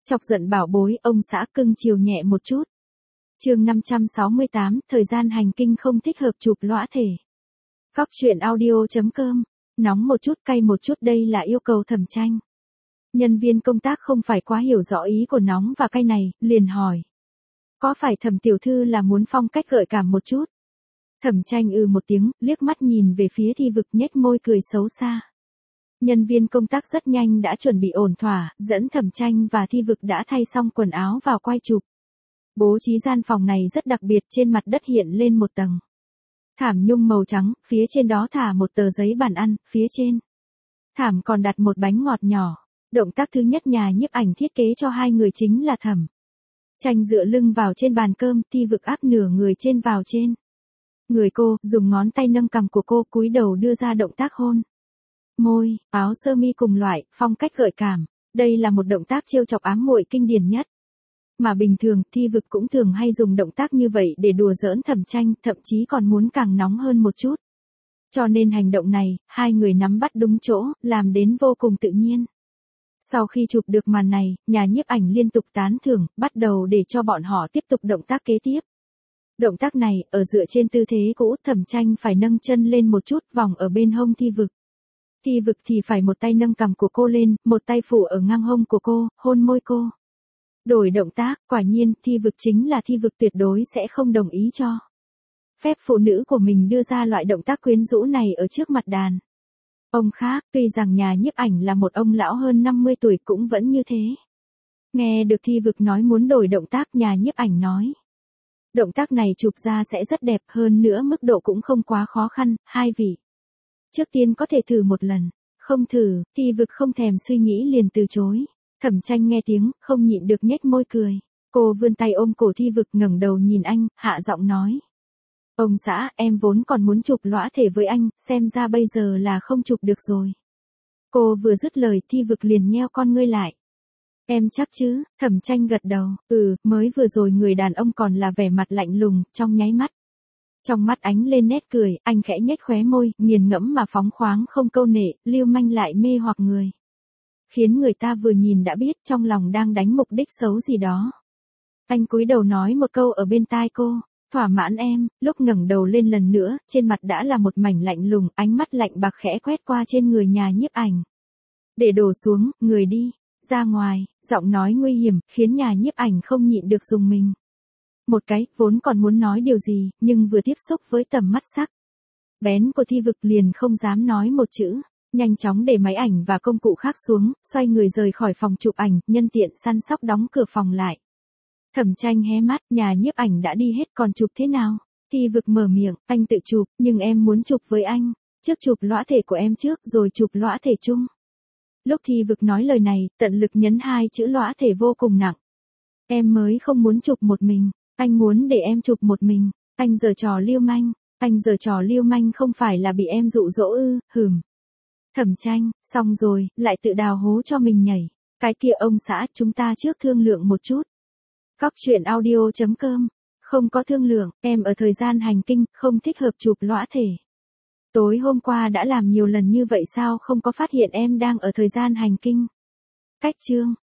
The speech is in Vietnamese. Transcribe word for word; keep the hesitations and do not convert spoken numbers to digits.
Chọc giận bảo bối, ông xã cưng chiều nhẹ một chút. Chương năm trăm sáu mươi tám, thời gian hành kinh không thích hợp chụp lõa thể. Góc truyện audio chấm com, nóng một chút cay một chút, đây là yêu cầu Thẩm Tranh. Nhân viên công tác không phải quá hiểu rõ ý của nóng và cay này, liền hỏi. Có phải Thẩm tiểu thư là muốn phong cách gợi cảm một chút? Thẩm Tranh ư một tiếng, liếc mắt nhìn về phía Thi Vực, nhếch môi cười xấu xa. Nhân viên công tác rất nhanh đã chuẩn bị ổn thỏa, dẫn Thẩm Tranh và Thi Vực đã thay xong quần áo vào quay chụp. Bố trí gian phòng này rất đặc biệt, trên mặt đất hiện lên một tầng thảm nhung màu trắng, phía trên đó thả một tờ giấy bàn ăn, phía trên thảm còn đặt một bánh ngọt nhỏ. Động tác thứ nhất nhà nhiếp ảnh thiết kế cho hai người chính là Thẩm Tranh dựa lưng vào trên bàn cơm, Thi Vực áp nửa người trên vào trên người cô, dùng ngón tay nâng cằm của cô, cúi đầu đưa ra động tác hôn môi, áo sơ mi cùng loại, phong cách gợi cảm. Đây là một động tác trêu chọc ám muội kinh điển nhất. Mà bình thường, Thi Vực cũng thường hay dùng động tác như vậy để đùa giỡn Thẩm Tranh, thậm chí còn muốn càng nóng hơn một chút. Cho nên hành động này, hai người nắm bắt đúng chỗ, làm đến vô cùng tự nhiên. Sau khi chụp được màn này, nhà nhiếp ảnh liên tục tán thưởng, bắt đầu để cho bọn họ tiếp tục động tác kế tiếp. Động tác này, ở dựa trên tư thế cũ, Thẩm Tranh phải nâng chân lên một chút, vòng ở bên hông Thi Vực. Thi Vực thì phải một tay nâng cằm của cô lên, một tay phủ ở ngang hông của cô, hôn môi cô. Đổi động tác, quả nhiên, Thi Vực chính là Thi Vực tuyệt đối sẽ không đồng ý cho phép phụ nữ của mình đưa ra loại động tác quyến rũ này ở trước mặt đàn ông khác. Tuy rằng nhà nhiếp ảnh là một ông lão hơn năm mươi tuổi cũng vẫn như thế. Nghe được Thi Vực nói muốn đổi động tác, nhà nhiếp ảnh nói. Động tác này chụp ra sẽ rất đẹp, hơn nữa mức độ cũng không quá khó khăn, hai vị. Trước tiên có thể thử một lần, không thử, Thi Vực không thèm suy nghĩ liền từ chối. Thẩm Tranh nghe tiếng, không nhịn được nhếch môi cười. Cô vươn tay ôm cổ Thi Vực, ngẩng đầu nhìn anh, hạ giọng nói. Ông xã, em vốn còn muốn chụp lõa thể với anh, xem ra bây giờ là không chụp được rồi. Cô vừa dứt lời, Thi Vực liền nheo con ngươi lại. Em chắc chứ? Thẩm Tranh gật đầu, ừ, mới vừa rồi người đàn ông còn là vẻ mặt lạnh lùng, trong nháy mắt. Trong mắt ánh lên nét cười, anh khẽ nhếch khóe môi, nghiền ngẫm mà phóng khoáng, không câu nệ, lưu manh lại mê hoặc người. Khiến người ta vừa nhìn đã biết trong lòng đang đánh mục đích xấu gì đó. Anh cúi đầu nói một câu ở bên tai cô, thỏa mãn em, lúc ngẩng đầu lên lần nữa, trên mặt đã là một mảnh lạnh lùng, ánh mắt lạnh bạc khẽ quét qua trên người nhà nhiếp ảnh. Để đổ xuống, người đi, ra ngoài, giọng nói nguy hiểm, khiến nhà nhiếp ảnh không nhịn được rùng mình. Một cái, vốn còn muốn nói điều gì, nhưng vừa tiếp xúc với tầm mắt sắc bén của Thi Vực liền không dám nói một chữ. Nhanh chóng để máy ảnh và công cụ khác xuống, xoay người rời khỏi phòng chụp ảnh, nhân tiện săn sóc đóng cửa phòng lại. Thẩm Tranh hé mắt, nhà nhiếp ảnh đã đi hết còn chụp thế nào? Thi Vực mở miệng, anh tự chụp, nhưng em muốn chụp với anh. Trước chụp lõa thể của em trước, rồi chụp lõa thể chung. Lúc Thi Vực nói lời này, tận lực nhấn hai chữ lõa thể vô cùng nặng. Em mới không muốn chụp một mình, anh muốn để em chụp một mình. Anh giở trò lưu manh, anh giở trò lưu manh không phải là bị em dụ dỗ ư, hừm. Thẩm Tranh, xong rồi, lại tự đào hố cho mình nhảy. Cái kia ông xã, chúng ta trước thương lượng một chút. Góc truyện audio chấm com, không có thương lượng, em ở thời gian hành kinh, không thích hợp chụp lõa thể. Tối hôm qua đã làm nhiều lần như vậy sao không có phát hiện em đang ở thời gian hành kinh. Cách chương.